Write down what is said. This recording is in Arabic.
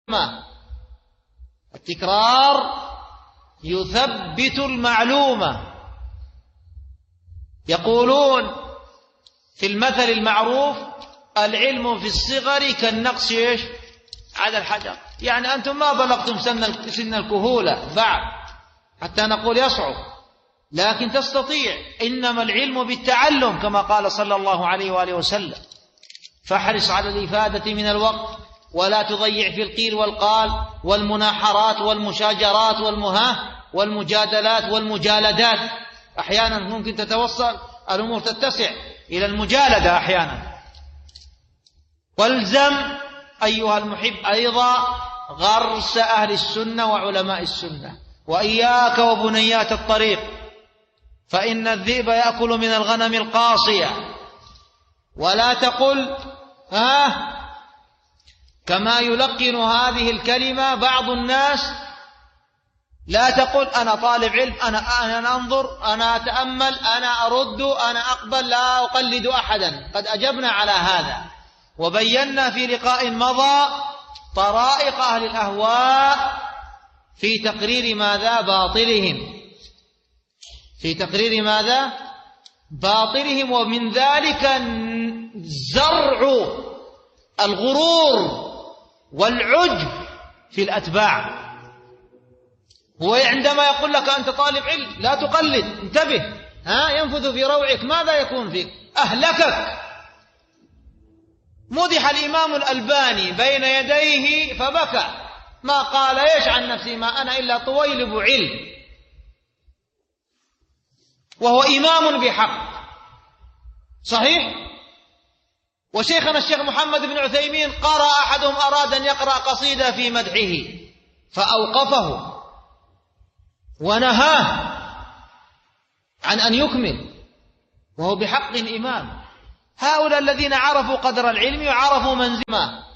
التكرار يثبت المعلومة. يقولون في المثل المعروف: العلم في الصغر كالنقش على الحجر. يعني أنتم ما بلغتم سن الكهولة بعد حتى نقول يصعب، لكن تستطيع. إنما العلم بالتعلم كما قال صلى الله عليه وآله وسلم. فاحرص على الإفادة من الوقت، ولا تضيع في القيل والقال والمناحرات والمشاجرات والمجادلات والمجالدات. أحيانا ممكن تتوصل الأمور تتسع إلى المجالدة أحيانا. والزم أيها المحب أيضا غرس أهل السنة وعلماء السنة، وإياك وبنيات الطريق، فإن الذئب يأكل من الغنم القاصية. ولا تقل كما يلقن هذه الكلمة بعض الناس، لا تقل أنا طالب علم، أنا أنظر، أنا أتأمل، أنا أرد، أنا أقبل، لا أقلد أحدا. قد أجبنا على هذا وبينا في لقاء مضى طرائق أهل الأهواء في تقرير ماذا؟ باطلهم، في تقرير ماذا؟ باطلهم. ومن ذلك زرع الغرور والعجب في الأتباع. هو عندما يقول لك أنت طالب علم لا تقلد، انتبه، ينفذ في روعك ماذا يكون فيك؟ أهلكك. مدح الإمام الألباني بين يديه فبكى، ما قال إيش عن نفسي؟ ما أنا إلا طويلب علم، وهو إمام بحق صحيح. وشيخنا الشيخ محمد بن عثيمين قرأ أحدهم، أراد أن يقرأ قصيدة في مدحه فأوقفه ونهاه عن أن يكمل، وهو بحق إمام. هؤلاء الذين عرفوا قدر العلم وعرفوا منزلته